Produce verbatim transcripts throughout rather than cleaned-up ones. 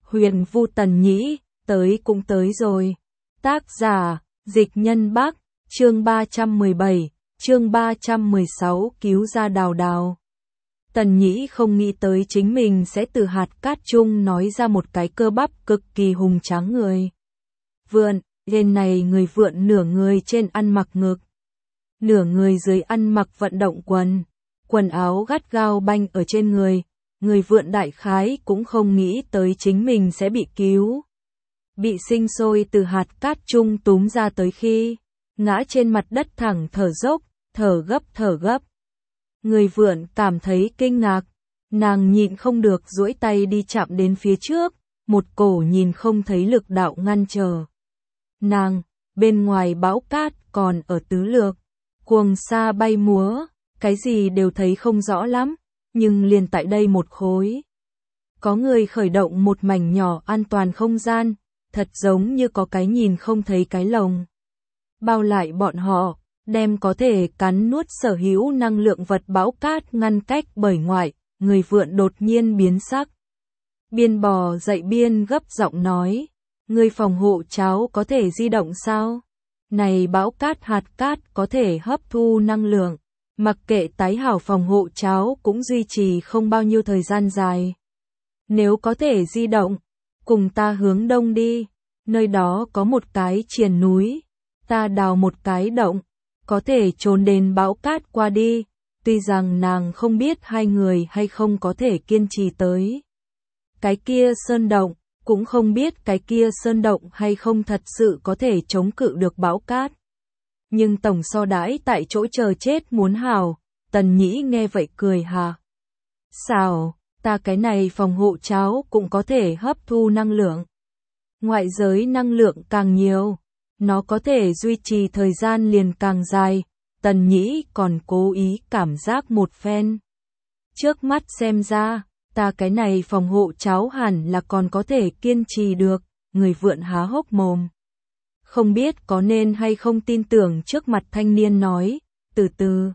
Huyền Vu Tần Nhĩ, tới cũng tới rồi. Tác giả, Dịch Nhân Bắc, chương ba trăm mười bảy, chương ba trăm mười sáu cứu ra Đào Đào. Tần Nhĩ không nghĩ tới chính mình sẽ từ hạt cát chung nói ra một cái cơ bắp cực kỳ hùng tráng người. Vượn, lên này người vượn nửa người trên ăn mặc ngực. Nửa người dưới ăn mặc vận động quần. Quần áo gắt gao banh ở trên người. Người vượn đại khái cũng không nghĩ tới chính mình sẽ bị cứu. Bị sinh sôi từ hạt cát chung túm ra tới khi ngã trên mặt đất thẳng thở dốc, thở gấp thở gấp. Người vượn cảm thấy kinh ngạc, nàng nhịn không được duỗi tay đi chạm đến phía trước, một cổ nhìn không thấy lực đạo ngăn trở. Nàng, bên ngoài bão cát còn ở tứ lược, cuồng sa bay múa, cái gì đều thấy không rõ lắm, nhưng liền tại đây một khối. Có người khởi động một mảnh nhỏ an toàn không gian, thật giống như có cái nhìn không thấy cái lồng. Bao lại bọn họ, đem có thể cắn nuốt sở hữu năng lượng vật bão cát ngăn cách bởi ngoại, người vượn đột nhiên biến sắc. Biên bò dậy biên gấp giọng nói, người phòng hộ cháo có thể di động sao? Này bão cát hạt cát có thể hấp thu năng lượng, mặc kệ tái hảo phòng hộ cháo cũng duy trì không bao nhiêu thời gian dài. Nếu có thể di động, cùng ta hướng đông đi, nơi đó có một cái triền núi, ta đào một cái động, có thể trốn đến bão cát qua đi, tuy rằng nàng không biết hai người hay không có thể kiên trì tới. Cái kia sơn động, cũng không biết cái kia sơn động hay không thật sự có thể chống cự được bão cát. Nhưng tổng so đãi tại chỗ chờ chết muốn hào, Tần Nhĩ nghe vậy cười hà. Sao, ta cái này phòng hộ cháo cũng có thể hấp thu năng lượng. Ngoại giới năng lượng càng nhiều, nó có thể duy trì thời gian liền càng dài, Tần Nhĩ còn cố ý cảm giác một phen. Trước mắt xem ra, ta cái này phòng hộ cháo hẳn là còn có thể kiên trì được, người vượn há hốc mồm. Không biết có nên hay không tin tưởng trước mặt thanh niên nói, từ từ.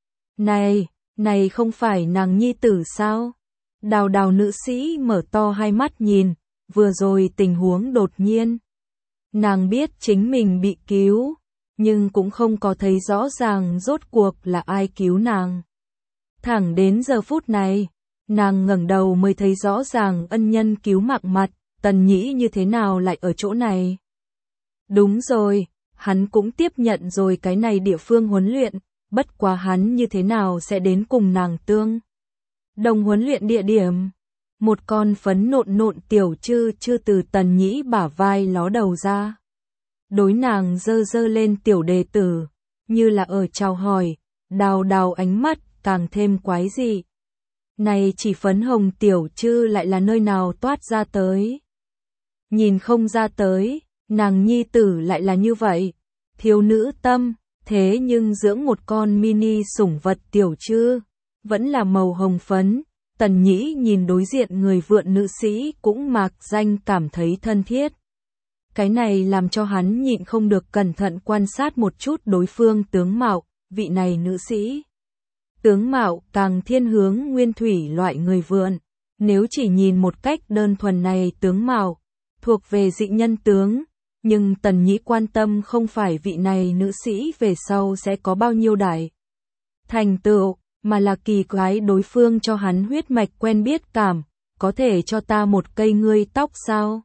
Này, này không phải nàng nhi tử sao? Đào Đào nữ sĩ mở to hai mắt nhìn, vừa rồi tình huống đột nhiên. Nàng biết chính mình bị cứu, nhưng cũng không có thấy rõ ràng rốt cuộc là ai cứu nàng. Thẳng đến giờ phút này, nàng ngẩng đầu mới thấy rõ ràng ân nhân cứu mạng mặt, Tần Nhĩ như thế nào lại ở chỗ này. Đúng rồi, hắn cũng tiếp nhận rồi cái này địa phương huấn luyện, bất quá hắn như thế nào sẽ đến cùng nàng tương. Đồng huấn luyện địa điểm, một con phấn nộn nộn tiểu chư chư từ Tần Nhĩ bả vai ló đầu ra. Đối nàng dơ dơ lên tiểu đề tử, như là ở chào hỏi, Đào Đào ánh mắt càng thêm quái dị. Này chỉ phấn hồng tiểu chư lại là nơi nào toát ra tới. Nhìn không ra tới, nàng nhi tử lại là như vậy, thiếu nữ tâm, thế nhưng dưỡng một con mini sủng vật tiểu chư, vẫn là màu hồng phấn. Tần Nhĩ nhìn đối diện người vượn nữ sĩ cũng mạc danh cảm thấy thân thiết. Cái này làm cho hắn nhịn không được cẩn thận quan sát một chút đối phương tướng mạo, vị này nữ sĩ. Tướng mạo càng thiên hướng nguyên thủy loại người vượn, nếu chỉ nhìn một cách đơn thuần này tướng mạo, thuộc về dị nhân tướng, nhưng Tần Nhĩ quan tâm không phải vị này nữ sĩ về sau sẽ có bao nhiêu đại thành tựu, mà là kỳ quái đối phương cho hắn huyết mạch quen biết cảm, có thể cho ta một cây ngươi tóc sao?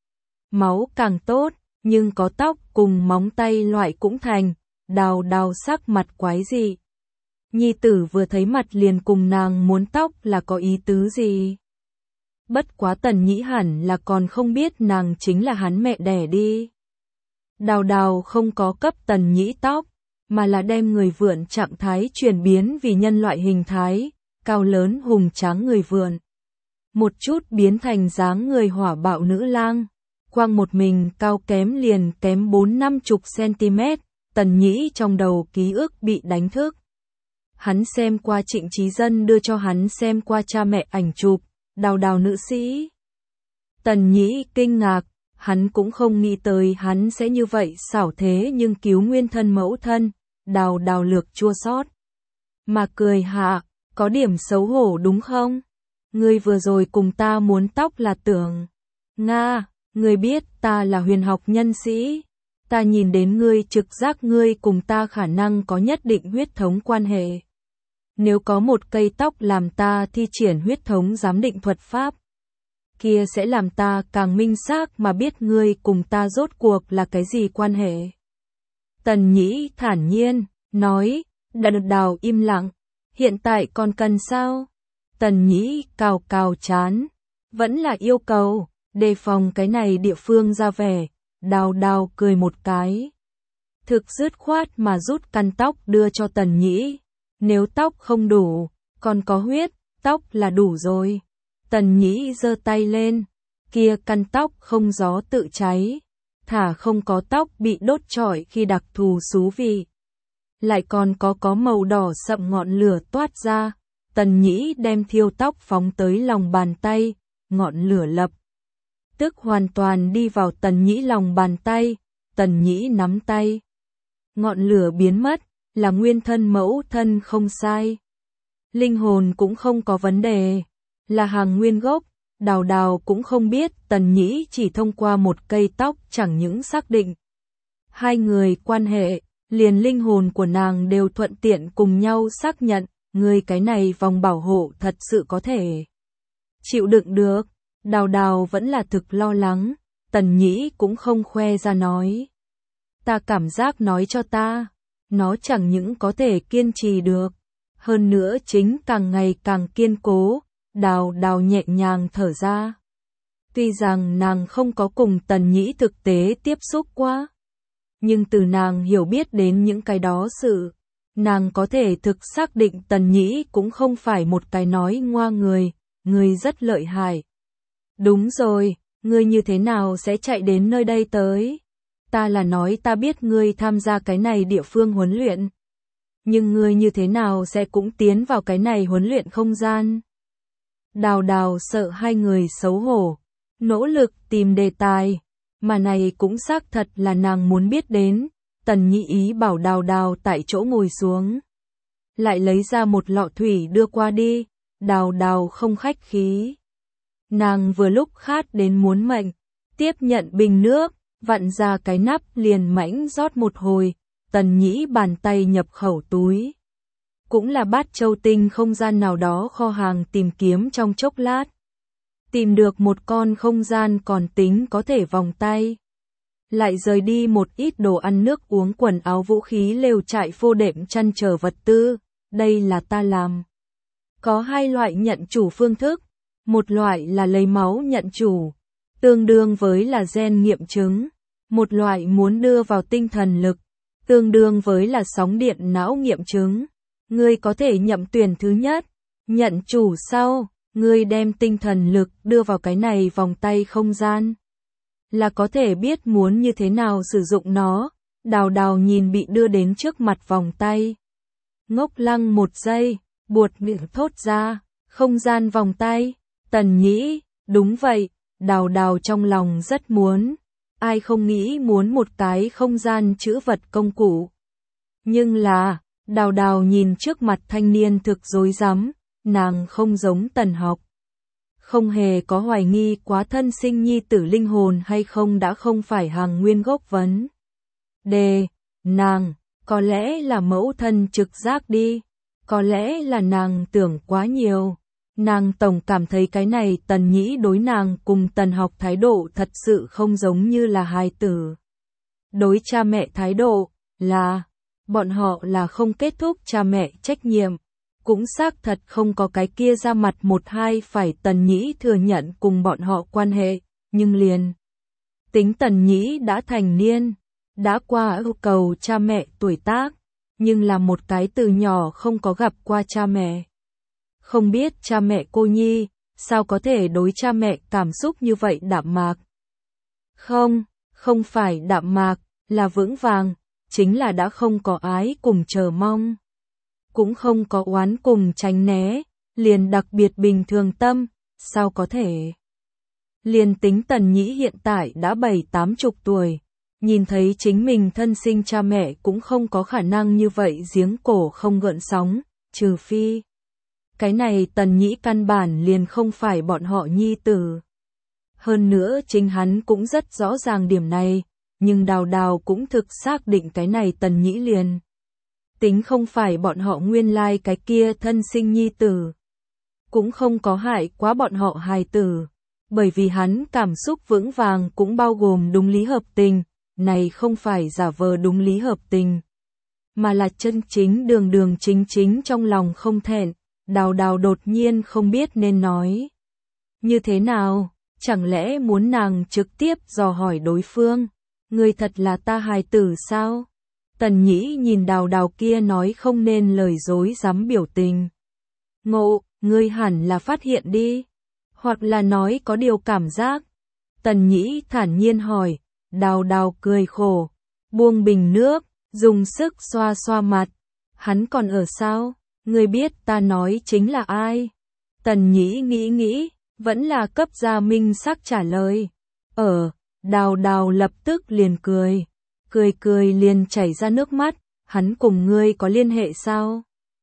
Máu càng tốt, nhưng có tóc cùng móng tay loại cũng thành, Đào Đào sắc mặt quái dị. Nhi tử vừa thấy mặt liền cùng nàng muốn tóc là có ý tứ gì? Bất quá Tần Nhĩ hẳn là còn không biết nàng chính là hắn mẹ đẻ đi. Đào Đào không có cấp Tần Nhĩ tóc, mà là đem người vượn trạng thái chuyển biến vì nhân loại hình thái, cao lớn hùng tráng người vượn. Một chút biến thành dáng người hỏa bạo nữ lang, quang một mình cao kém liền kém bốn năm chục cm, Tần Nhĩ trong đầu ký ức bị đánh thức. Hắn xem qua Trịnh Chí Dân đưa cho hắn xem qua cha mẹ ảnh chụp, Đào Đào nữ sĩ. Tần Nhĩ kinh ngạc, hắn cũng không nghĩ tới hắn sẽ như vậy xảo thế nhưng cứu nguyên thân mẫu thân, Đào Đào lược chua xót. Mà cười hạ, có điểm xấu hổ đúng không? Ngươi vừa rồi cùng ta muốn tóc là tưởng. Nga, ngươi biết ta là huyền học nhân sĩ. Ta nhìn đến ngươi trực giác ngươi cùng ta khả năng có nhất định huyết thống quan hệ. Nếu có một cây tóc làm ta thi triển huyết thống giám định thuật pháp, kia sẽ làm ta càng minh xác mà biết ngươi cùng ta rốt cuộc là cái gì quan hệ. Tần Nhĩ thản nhiên, nói, Đào Đào im lặng, hiện tại còn cần sao? Tần Nhĩ cào cào chán, vẫn là yêu cầu, đề phòng cái này địa phương ra vẻ. Đào Đào cười một cái. Thực dứt khoát mà rút căn tóc đưa cho Tần Nhĩ. Nếu tóc không đủ, còn có huyết, tóc là đủ rồi. Tần Nhĩ giơ tay lên, kia căn tóc không gió tự cháy, thả không có tóc bị đốt trọi khi đặc thù xú vị. Lại còn có có màu đỏ sậm ngọn lửa toát ra, Tần Nhĩ đem thiêu tóc phóng tới lòng bàn tay, ngọn lửa lập tức hoàn toàn đi vào Tần Nhĩ lòng bàn tay, Tần Nhĩ nắm tay. Ngọn lửa biến mất, là nguyên thân mẫu thân không sai. Linh hồn cũng không có vấn đề, là hàng nguyên gốc. Đào Đào cũng không biết Tần Nhĩ chỉ thông qua một cây tóc chẳng những xác định hai người quan hệ, liền linh hồn của nàng đều thuận tiện cùng nhau xác nhận, người cái này vòng bảo hộ thật sự có thể chịu đựng được. Đào Đào vẫn là thực lo lắng, Tần Nhĩ cũng không khoe ra nói. Ta cảm giác nói cho ta, nó chẳng những có thể kiên trì được, hơn nữa chính càng ngày càng kiên cố. Đào Đào nhẹ nhàng thở ra. Tuy rằng nàng không có cùng Tần Nhĩ thực tế tiếp xúc qua, nhưng từ nàng hiểu biết đến những cái đó sự, nàng có thể thực xác định Tần Nhĩ cũng không phải một cái nói ngoa người, người rất lợi hại. Đúng rồi, ngươi như thế nào sẽ chạy đến nơi đây tới? Ta là nói ta biết ngươi tham gia cái này địa phương huấn luyện. Nhưng ngươi như thế nào sẽ cũng tiến vào cái này huấn luyện không gian? Đào Đào sợ hai người xấu hổ, nỗ lực tìm đề tài, mà này cũng xác thật là nàng muốn biết đến. Tần Nhĩ ý bảo Đào Đào tại chỗ ngồi xuống, lại lấy ra một lọ thủy đưa qua đi. Đào Đào không khách khí, nàng vừa lúc khát đến muốn mệnh, tiếp nhận bình nước, vặn ra cái nắp liền mãnh rót một hồi. Tần Nhĩ bàn tay nhập khẩu túi, cũng là Bát Châu Tinh không gian nào đó kho hàng tìm kiếm trong chốc lát, tìm được một con không gian còn tính có thể vòng tay, lại rời đi một ít đồ ăn nước uống quần áo vũ khí lều trại phô đệm chăn trở vật tư. Đây là ta làm. Có hai loại nhận chủ phương thức, một loại là lấy máu nhận chủ, tương đương với là gen nghiệm chứng, một loại muốn đưa vào tinh thần lực, tương đương với là sóng điện não nghiệm chứng. Ngươi có thể nhậm tuyển thứ nhất, nhận chủ sau, ngươi đem tinh thần lực đưa vào cái này vòng tay không gian, là có thể biết muốn như thế nào sử dụng nó. Đào Đào nhìn bị đưa đến trước mặt vòng tay, ngốc lăng một giây, buột miệng thốt ra, không gian vòng tay. Tần Nhĩ, đúng vậy. Đào Đào trong lòng rất muốn, ai không nghĩ muốn một cái không gian trữ vật công cụ. Nhưng là, Đào Đào nhìn trước mặt thanh niên thực rối rắm, nàng không giống Tần Học, không hề có hoài nghi quá thân sinh nhi tử linh hồn hay không đã không phải hàng nguyên gốc vấn đề. Nàng, có lẽ là mẫu thân trực giác đi, có lẽ là nàng tưởng quá nhiều. Nàng tổng cảm thấy cái này Tần Nhĩ đối nàng cùng Tần Học thái độ thật sự không giống như là hài tử đối cha mẹ thái độ, là bọn họ là không kết thúc cha mẹ trách nhiệm, cũng xác thật không có cái kia ra mặt một hai phải Tần Nhĩ thừa nhận cùng bọn họ quan hệ, nhưng liền tính Tần Nhĩ đã thành niên, đã qua yêu cầu cha mẹ tuổi tác, nhưng là một cái từ nhỏ không có gặp qua cha mẹ, không biết cha mẹ cô nhi, sao có thể đối cha mẹ cảm xúc như vậy đạm mạc? Không, không phải đạm mạc, là vững vàng, chính là đã không có ái cùng chờ mong, cũng không có oán cùng tránh né, liền đặc biệt bình thường tâm, sao có thể? Liền tính Tần Nhĩ hiện tại đã bảy tám chục tuổi, nhìn thấy chính mình thân sinh cha mẹ cũng không có khả năng như vậy giếng cổ không gợn sóng, trừ phi cái này Tần Nhĩ căn bản liền không phải bọn họ nhi tử. Hơn nữa chính hắn cũng rất rõ ràng điểm này, nhưng Đào Đào cũng thực xác định cái này Tần Nhĩ liền. Tính không phải bọn họ nguyên lai cái kia thân sinh nhi tử. Cũng không có hại quá bọn họ hài tử. Bởi vì hắn cảm xúc vững vàng cũng bao gồm đúng lý hợp tình, này không phải giả vờ đúng lý hợp tình. Mà là chân chính đường đường chính chính trong lòng không thẹn, Đào Đào đột nhiên không biết nên nói. Như thế nào, chẳng lẽ muốn nàng trực tiếp dò hỏi đối phương, ngươi thật là ta hài tử sao? Tần Nhĩ nhìn Đào Đào kia nói không nên lời dối dám biểu tình. Ngộ, ngươi hẳn là phát hiện đi, hoặc là nói có điều cảm giác. Tần Nhĩ thản nhiên hỏi, Đào Đào cười khổ, buông bình nước, dùng sức xoa xoa mặt. Hắn còn ở sao? Ngươi biết ta nói chính là ai? Tần Nhĩ nghĩ nghĩ, vẫn là cấp ra minh xác trả lời. Ở, Đào Đào lập tức liền cười. Cười cười liền chảy ra nước mắt, hắn cùng ngươi có liên hệ sao?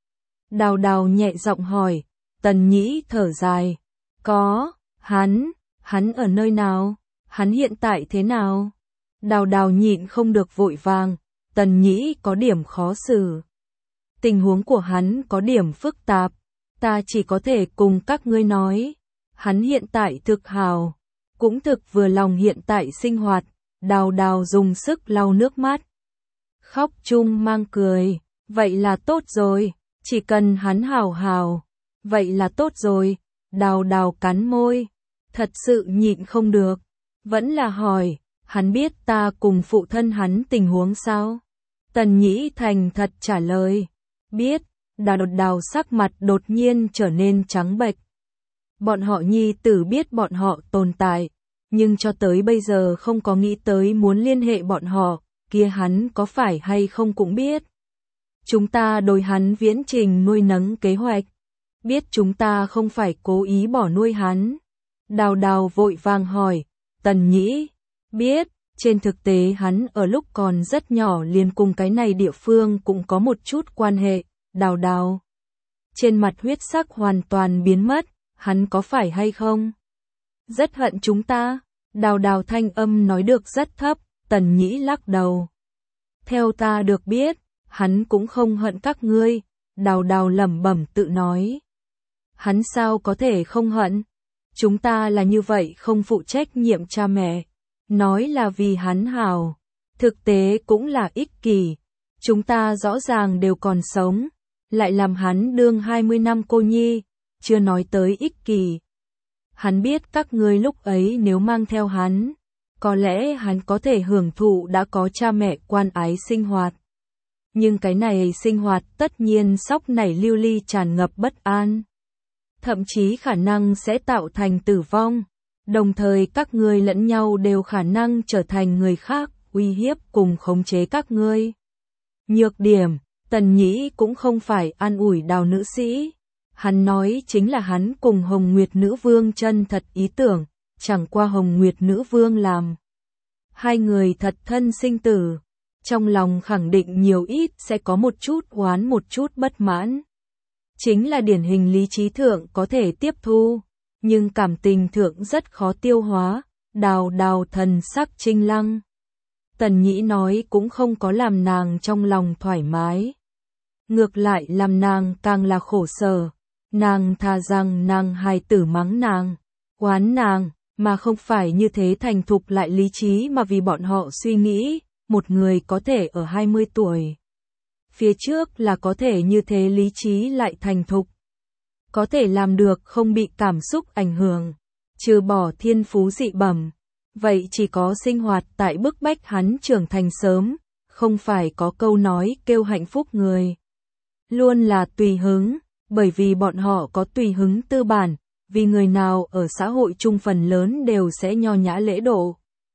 Đào Đào nhẹ giọng hỏi, Tần Nhĩ thở dài. Có, hắn, hắn ở nơi nào? Hắn hiện tại thế nào? Đào Đào nhịn không được vội vàng, Tần Nhĩ có điểm khó xử. Tình huống của hắn có điểm phức tạp, ta chỉ có thể cùng các ngươi nói. Hắn hiện tại thực hào, cũng thực vừa lòng hiện tại sinh hoạt. Đào Đào dùng sức lau nước mắt. Khóc chung mang cười, vậy là tốt rồi, chỉ cần hắn hào hào, vậy là tốt rồi. Đào Đào cắn môi, thật sự nhịn không được, vẫn là hỏi, hắn biết ta cùng phụ thân hắn tình huống sao? Tần Nhĩ thành thật trả lời, biết. Đào Đào sắc mặt đột nhiên trở nên trắng bệch. Bọn họ nhi tử biết bọn họ tồn tại, nhưng cho tới bây giờ không có nghĩ tới muốn liên hệ bọn họ, kia hắn có phải hay không cũng biết. Chúng ta đối hắn viễn trình nuôi nấng kế hoạch, biết chúng ta không phải cố ý bỏ nuôi hắn. Đào Đào vội vàng hỏi, Tần Nhĩ, biết, trên thực tế hắn ở lúc còn rất nhỏ liền cùng cái này địa phương cũng có một chút quan hệ. Đào Đào, trên mặt huyết sắc hoàn toàn biến mất, hắn có phải hay không? Rất hận chúng ta. Đào Đào thanh âm nói được rất thấp. Tần Nhĩ lắc đầu. Theo ta được biết, hắn cũng không hận các ngươi. Đào Đào lẩm bẩm tự nói. Hắn sao có thể không hận? Chúng ta là như vậy không phụ trách nhiệm cha mẹ. Nói là vì hắn hào, thực tế cũng là ích kỷ. Chúng ta rõ ràng đều còn sống, lại làm hắn đương hai mươi năm cô nhi, chưa nói tới ích kỷ. Hắn biết các ngươi lúc ấy nếu mang theo hắn, có lẽ hắn có thể hưởng thụ đã có cha mẹ quan ái sinh hoạt. Nhưng cái này sinh hoạt tất nhiên sóc nảy lưu ly tràn ngập bất an. Thậm chí khả năng sẽ tạo thành tử vong. Đồng thời các ngươi lẫn nhau đều khả năng trở thành người khác, uy hiếp cùng khống chế các ngươi. Nhược điểm, Tần Nhĩ cũng không phải an ủi Đào nữ sĩ. Hắn nói chính là hắn cùng Hồng Nguyệt Nữ Vương chân thật ý tưởng, chẳng qua Hồng Nguyệt Nữ Vương làm. Hai người thật thân sinh tử, trong lòng khẳng định nhiều ít sẽ có một chút oán một chút bất mãn. Chính là điển hình lý trí thượng có thể tiếp thu, nhưng cảm tình thượng rất khó tiêu hóa. Đào Đào thần sắc trinh lăng. Tần Nhĩ nói cũng không có làm nàng trong lòng thoải mái. Ngược lại làm nàng càng là khổ sở. Nàng thà rằng nàng hài tử mắng nàng, oán nàng, mà không phải như thế thành thục lại lý trí mà vì bọn họ suy nghĩ, một người có thể ở hai mươi tuổi. Phía trước là có thể như thế lý trí lại thành thục. Có thể làm được không bị cảm xúc ảnh hưởng, trừ bỏ thiên phú dị bẩm. Vậy chỉ có sinh hoạt tại bức bách hắn trưởng thành sớm, không phải có câu nói kêu hạnh phúc người. Luôn là tùy hứng. Bởi vì bọn họ có tùy hứng tư bản, vì người nào ở xã hội chung phần lớn đều sẽ nho nhã lễ độ.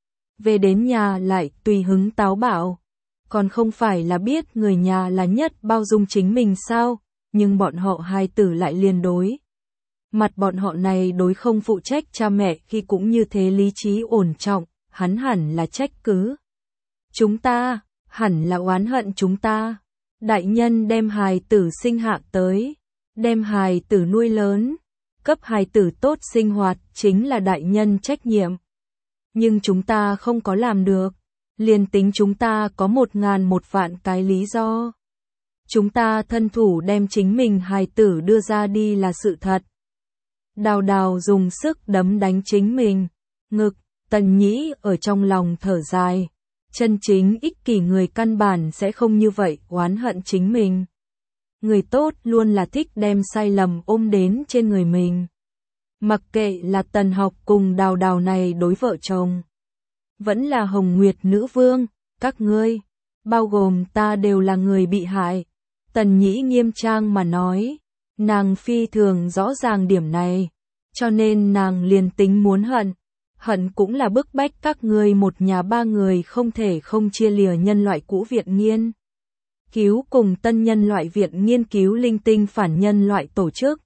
Về đến nhà lại tùy hứng táo bạo, còn không phải là biết người nhà là nhất bao dung chính mình sao, nhưng bọn họ hai tử lại liên đối. Mặt bọn họ này đối không phụ trách cha mẹ khi cũng như thế lý trí ổn trọng, hắn hẳn là trách cứ. Chúng ta, hẳn là oán hận chúng ta. Đại nhân đem hài tử sinh hạ tới. Đem hài tử nuôi lớn, cấp hài tử tốt sinh hoạt chính là đại nhân trách nhiệm. Nhưng chúng ta không có làm được, liền tính chúng ta có một ngàn một vạn cái lý do. Chúng ta thân thủ đem chính mình hài tử đưa ra đi là sự thật. Đào Đào dùng sức đấm đánh chính mình, ngực, Tần Nhĩ ở trong lòng thở dài. Chân chính ích kỷ người căn bản sẽ không như vậy oán hận chính mình. Người tốt luôn là thích đem sai lầm ôm đến trên người mình. Mặc kệ là Tần Học cùng Đào Đào này đối vợ chồng, vẫn là Hồng Nguyệt nữ vương, các ngươi, bao gồm ta đều là người bị hại. Tần Nhĩ nghiêm trang mà nói, nàng phi thường rõ ràng điểm này, cho nên nàng liền tính muốn hận, hận cũng là bức bách các ngươi một nhà ba người không thể không chia lìa nhân loại cũ viện nghiên cứu cùng tân nhân loại viện nghiên cứu linh tinh phản nhân loại tổ chức,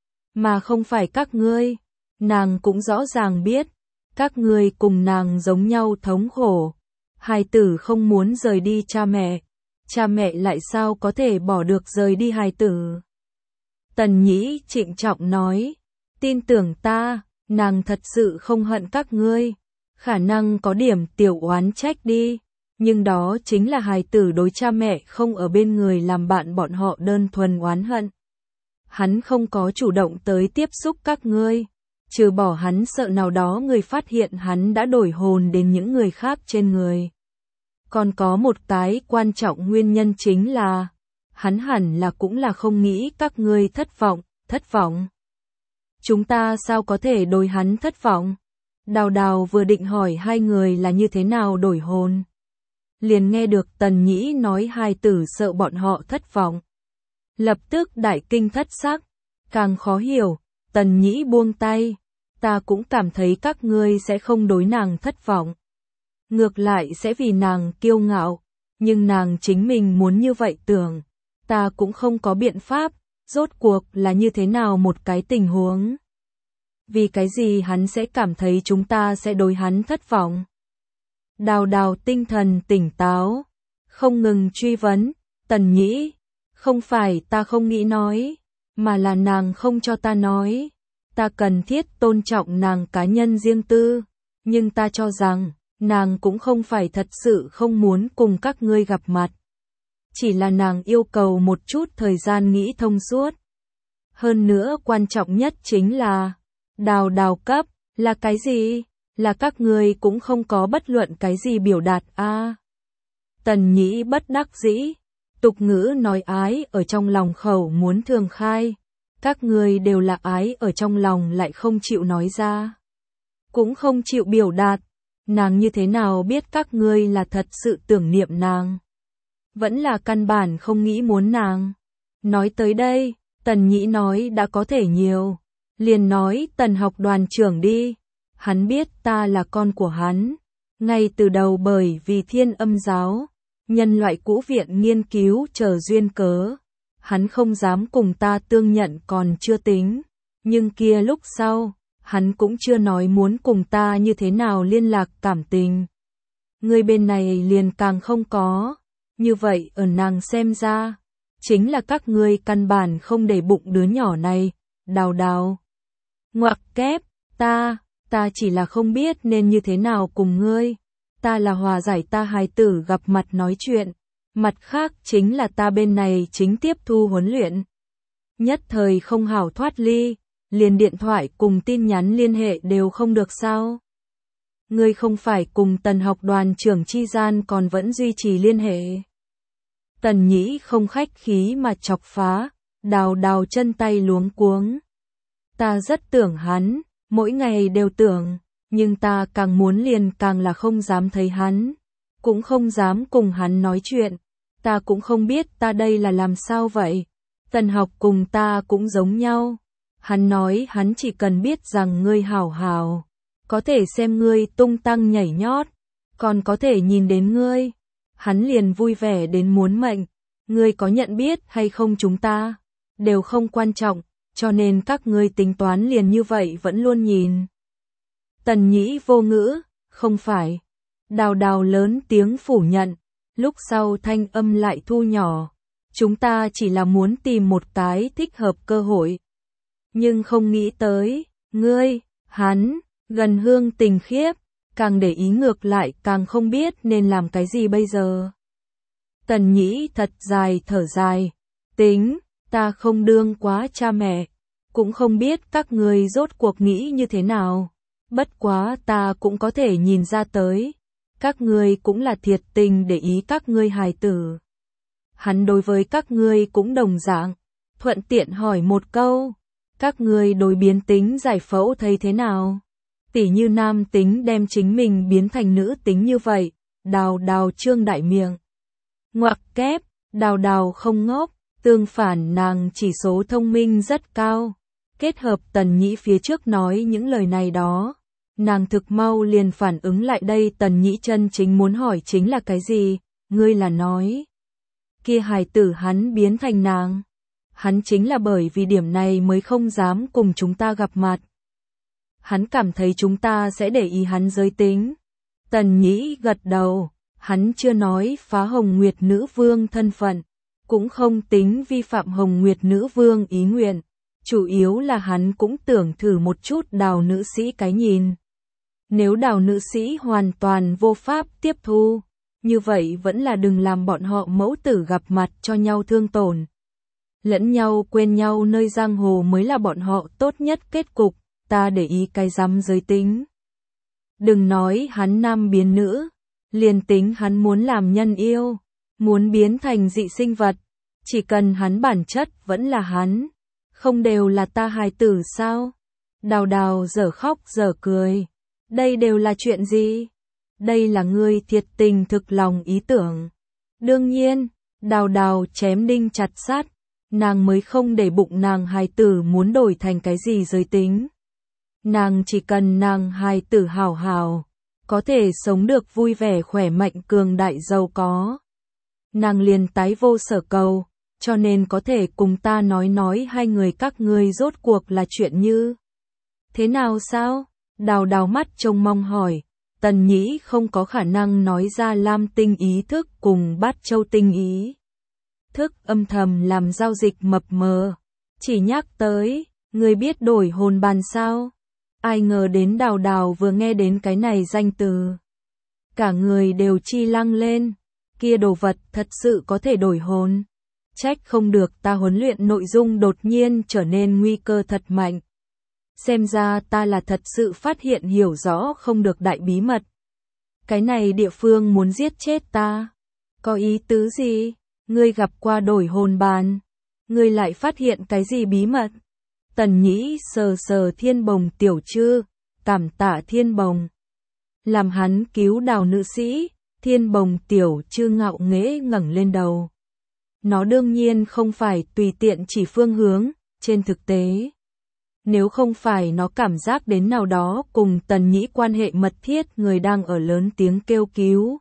mà không phải các ngươi. Nàng cũng rõ ràng biết, các ngươi cùng nàng giống nhau thống khổ. Hài tử không muốn rời đi cha mẹ, cha mẹ lại sao có thể bỏ được rời đi hài tử. Tần Nhĩ trịnh trọng nói, tin tưởng ta, nàng thật sự không hận các ngươi, khả năng có điểm tiểu oán trách đi, nhưng đó chính là hài tử đối cha mẹ không ở bên người làm bạn bọn họ đơn thuần oán hận. Hắn không có chủ động tới tiếp xúc các ngươi, trừ bỏ hắn sợ nào đó người phát hiện hắn đã đổi hồn đến những người khác trên người. Còn có một cái quan trọng nguyên nhân chính là, hắn hẳn là cũng là không nghĩ các ngươi thất vọng, thất vọng. Chúng ta sao có thể đối hắn thất vọng? Đào Đào vừa định hỏi hai người là như thế nào đổi hồn. Liền nghe được Tần Nhĩ nói hài tử sợ bọn họ thất vọng. Lập tức đại kinh thất sắc, càng khó hiểu, Tần Nhĩ buông tay, ta cũng cảm thấy các ngươi sẽ không đối nàng thất vọng. Ngược lại sẽ vì nàng kiêu ngạo, nhưng nàng chính mình muốn như vậy tưởng, ta cũng không có biện pháp, rốt cuộc là như thế nào một cái tình huống. Vì cái gì hắn sẽ cảm thấy chúng ta sẽ đối hắn thất vọng? Đào Đào tinh thần tỉnh táo, không ngừng truy vấn, Tần Nhĩ, không phải ta không nghĩ nói, mà là nàng không cho ta nói. Ta cần thiết tôn trọng nàng cá nhân riêng tư, nhưng ta cho rằng, nàng cũng không phải thật sự không muốn cùng các ngươi gặp mặt. Chỉ là nàng yêu cầu một chút thời gian nghĩ thông suốt. Hơn nữa quan trọng nhất chính là, Đào Đào cấp, là cái gì? Là các ngươi cũng không có bất luận cái gì biểu đạt a. À, Tần Nhĩ bất đắc dĩ, tục ngữ nói ái ở trong lòng khẩu muốn thường khai. Các ngươi đều là ái ở trong lòng lại không chịu nói ra, cũng không chịu biểu đạt, nàng như thế nào biết các ngươi là thật sự tưởng niệm nàng, vẫn là căn bản không nghĩ muốn nàng. Nói tới đây, Tần Nhĩ nói đã có thể nhiều, liền nói Tần Học đoàn trưởng đi, hắn biết ta là con của hắn, ngay từ đầu bởi vì Thiên Âm giáo, nhân loại cũ viện nghiên cứu chờ duyên cớ. Hắn không dám cùng ta tương nhận còn chưa tính, nhưng kia lúc sau, hắn cũng chưa nói muốn cùng ta như thế nào liên lạc cảm tình. Người bên này liền càng không có, như vậy ở nàng xem ra, chính là các ngươi căn bản không để bụng đứa nhỏ này. Đào Đào, ngoặc kép, ta, ta chỉ là không biết nên như thế nào cùng ngươi, ta là hòa giải ta hài tử gặp mặt nói chuyện. Mặt khác chính là ta bên này chính tiếp thu huấn luyện. Nhất thời không hảo thoát ly, liền điện thoại cùng tin nhắn liên hệ đều không được sao? Ngươi không phải cùng Tần Học đoàn trưởng chi gian còn vẫn duy trì liên hệ. Tần Nhĩ không khách khí mà chọc phá, Đào Đào chân tay luống cuống. Ta rất tưởng hắn, mỗi ngày đều tưởng, nhưng ta càng muốn liền càng là không dám thấy hắn, cũng không dám cùng hắn nói chuyện. Ta cũng không biết ta đây là làm sao vậy. Tần Học cùng ta cũng giống nhau. Hắn nói hắn chỉ cần biết rằng ngươi hảo hảo, có thể xem ngươi tung tăng nhảy nhót, còn có thể nhìn đến ngươi. Hắn liền vui vẻ đến muốn mệnh. Ngươi có nhận biết hay không chúng ta, đều không quan trọng, cho nên các ngươi tính toán liền như vậy vẫn luôn nhìn. Tần Nhĩ vô ngữ, không phải. Đào Đào lớn tiếng phủ nhận. Lúc sau thanh âm lại thu nhỏ, chúng ta chỉ là muốn tìm một cái thích hợp cơ hội. Nhưng không nghĩ tới, ngươi, hắn, gần hương tình khiếp, càng để ý ngược lại càng không biết nên làm cái gì bây giờ. Tần Nhĩ thật dài thở dài, tính, ta không đương quá cha mẹ, cũng không biết các ngươi rốt cuộc nghĩ như thế nào, bất quá ta cũng có thể nhìn ra tới, các ngươi cũng là thiệt tình để ý các ngươi hài tử. Hắn đối với các ngươi cũng đồng dạng, thuận tiện hỏi một câu, các ngươi đối biến tính giải phẫu thấy thế nào? Tỉ như nam tính đem chính mình biến thành nữ tính như vậy, Đào Đào trương đại miệng. Ngoặc kép, Đào Đào không ngốc, tương phản nàng chỉ số thông minh rất cao. Kết hợp Tần Nhĩ phía trước nói những lời này đó, nàng thực mau liền phản ứng lại đây. Tần Nhĩ chân chính muốn hỏi chính là cái gì, ngươi là nói kia hài tử hắn biến thành nàng. Hắn chính là bởi vì điểm này mới không dám cùng chúng ta gặp mặt. Hắn cảm thấy chúng ta sẽ để ý hắn giới tính. Tần Nhĩ gật đầu, hắn chưa nói phá Hồng Nguyệt Nữ Vương thân phận, cũng không tính vi phạm Hồng Nguyệt Nữ Vương ý nguyện. Chủ yếu là hắn cũng tưởng thử một chút Đào nữ sĩ cái nhìn. Nếu Đào nữ sĩ hoàn toàn vô pháp tiếp thu, như vậy vẫn là đừng làm bọn họ mẫu tử gặp mặt cho nhau thương tổn. Lẫn nhau quên nhau nơi giang hồ mới là bọn họ tốt nhất kết cục, ta để ý cái rắm giới tính. Đừng nói hắn nam biến nữ, liền tính hắn muốn làm nhân yêu, muốn biến thành dị sinh vật, chỉ cần hắn bản chất vẫn là hắn. Không đều là ta hài tử sao? Đào Đào dở khóc dở cười. Đây đều là chuyện gì? Đây là ngươi thiệt tình thực lòng ý tưởng. Đương nhiên, Đào Đào chém đinh chặt sắt, nàng mới không để bụng nàng hài tử muốn đổi thành cái gì giới tính. Nàng chỉ cần nàng hài tử hảo hảo, có thể sống được vui vẻ khỏe mạnh cường đại giàu có. Nàng liền tái vô sở cầu. Cho nên có thể cùng ta nói nói hai người các ngươi rốt cuộc là chuyện như thế nào sao? Đào Đào mắt trông mong hỏi. Tần Nhĩ không có khả năng nói ra Lam Tinh ý thức cùng Bát Châu Tinh ý thức âm thầm làm giao dịch mập mờ. Chỉ nhắc tới, người biết đổi hồn bàn sao? Ai ngờ đến Đào Đào vừa nghe đến cái này danh từ, cả người đều chi lăng lên. Kia đồ vật thật sự có thể đổi hồn. Trách không được ta huấn luyện nội dung đột nhiên trở nên nguy cơ thật mạnh. Xem ra ta là thật sự phát hiện hiểu rõ không được đại bí mật. Cái này địa phương muốn giết chết ta. Có ý tứ gì? Ngươi gặp qua đổi hồn bàn. Ngươi lại phát hiện cái gì bí mật? Tần Nhĩ sờ sờ Thiên Bồng tiểu trư, cảm tạ Thiên Bồng. Làm hắn cứu Đào nữ sĩ, Thiên Bồng tiểu trư ngạo nghễ ngẩng lên đầu. Nó đương nhiên không phải tùy tiện chỉ phương hướng, trên thực tế. Nếu không phải nó cảm giác đến nào đó cùng Tần Nhĩ quan hệ mật thiết người đang ở lớn tiếng kêu cứu.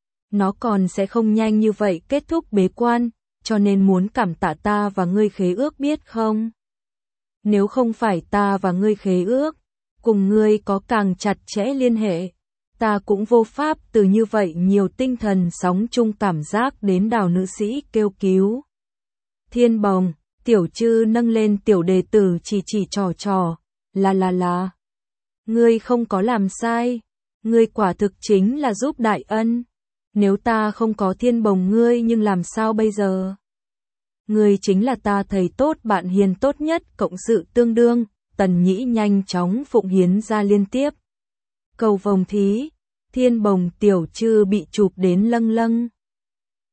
Nó còn sẽ không nhanh như vậy kết thúc bế quan, cho nên muốn cảm tạ ta và ngươi khế ước biết không? Nếu không phải ta và ngươi khế ước, cùng ngươi có càng chặt chẽ liên hệ, ta cũng vô pháp từ như vậy nhiều tinh thần sóng chung cảm giác đến Đào nữ sĩ kêu cứu. Thiên Bồng, tiểu trư nâng lên tiểu đề tử chỉ chỉ trò trò, là là là. Ngươi không có làm sai, ngươi quả thực chính là giúp đại ân. Nếu ta không có Thiên Bồng ngươi nhưng làm sao bây giờ? Ngươi chính là ta thầy tốt bạn hiền tốt nhất cộng sự tương đương. Tần Nhĩ nhanh chóng phụng hiến ra liên tiếp. Cầu vồng thí, Thiên Bồng tiểu trư bị chụp đến lâng lâng.